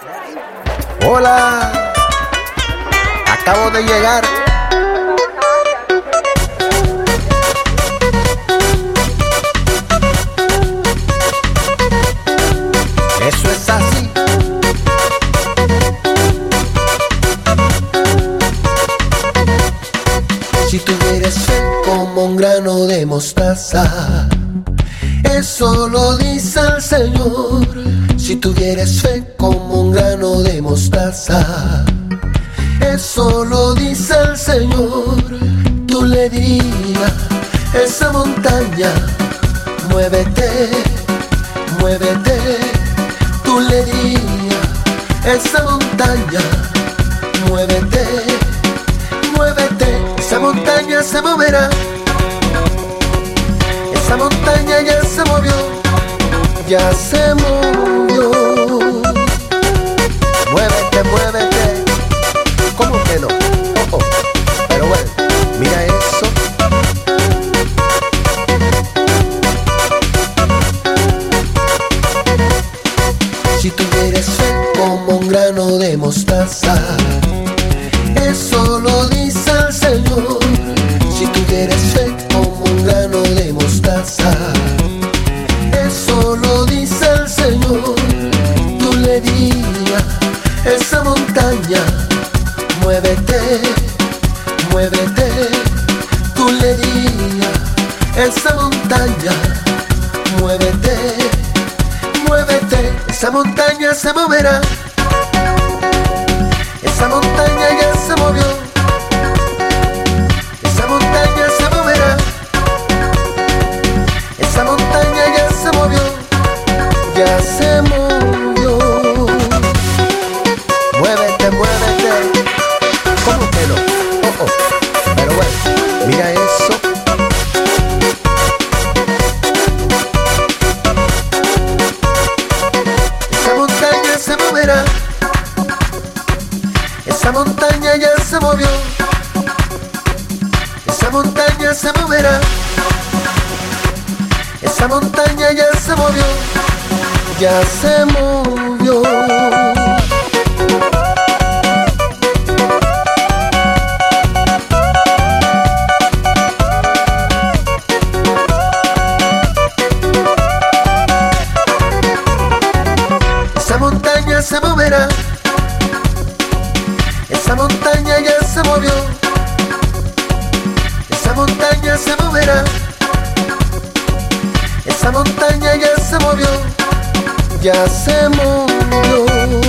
Hola, acabo de llegar. Eso es así. Si tuvieras fe como un grano de mostaza, eso lo dice el Señor. Si tuvieras fe como un grano de mostaza, eso lo dice el Señor. Tú le dirías a esa montaña, muévete, muévete. Tú le dirías a esa montaña, muévete, muévete. Esa montaña se moverá. Esa montaña ya se movió, ya se movió. Muévete, muévete. ¿Cómo que no? Oh, oh. Pero bueno, mira eso. Si tuvieras fe como un grano de mostaza, eso lo dice el Señor. Si tuvieras fe como un grano de mostaza, eso lo dice el Señor. Tú le dirías a esa montaña, muévete, muévete. Tú le dirías a esa montaña, muévete, muévete. Esa montaña se moverá. Esa montaña ya se movió. Esa montaña se moverá. Esa montaña ya se movió. Ya se movió. Muévete, muévete. ¿Cómo que no? Oh, oh. Pero bueno, mira eso. Esa montaña se moverá. Esa montaña ya se movió. Esa montaña se moverá. Esa montaña ya se movió. Ya se movió. Esa montaña se moverá. Esa montaña ya se movió. Esa montaña se moverá. Esa montaña ya se movió. Ya se movió.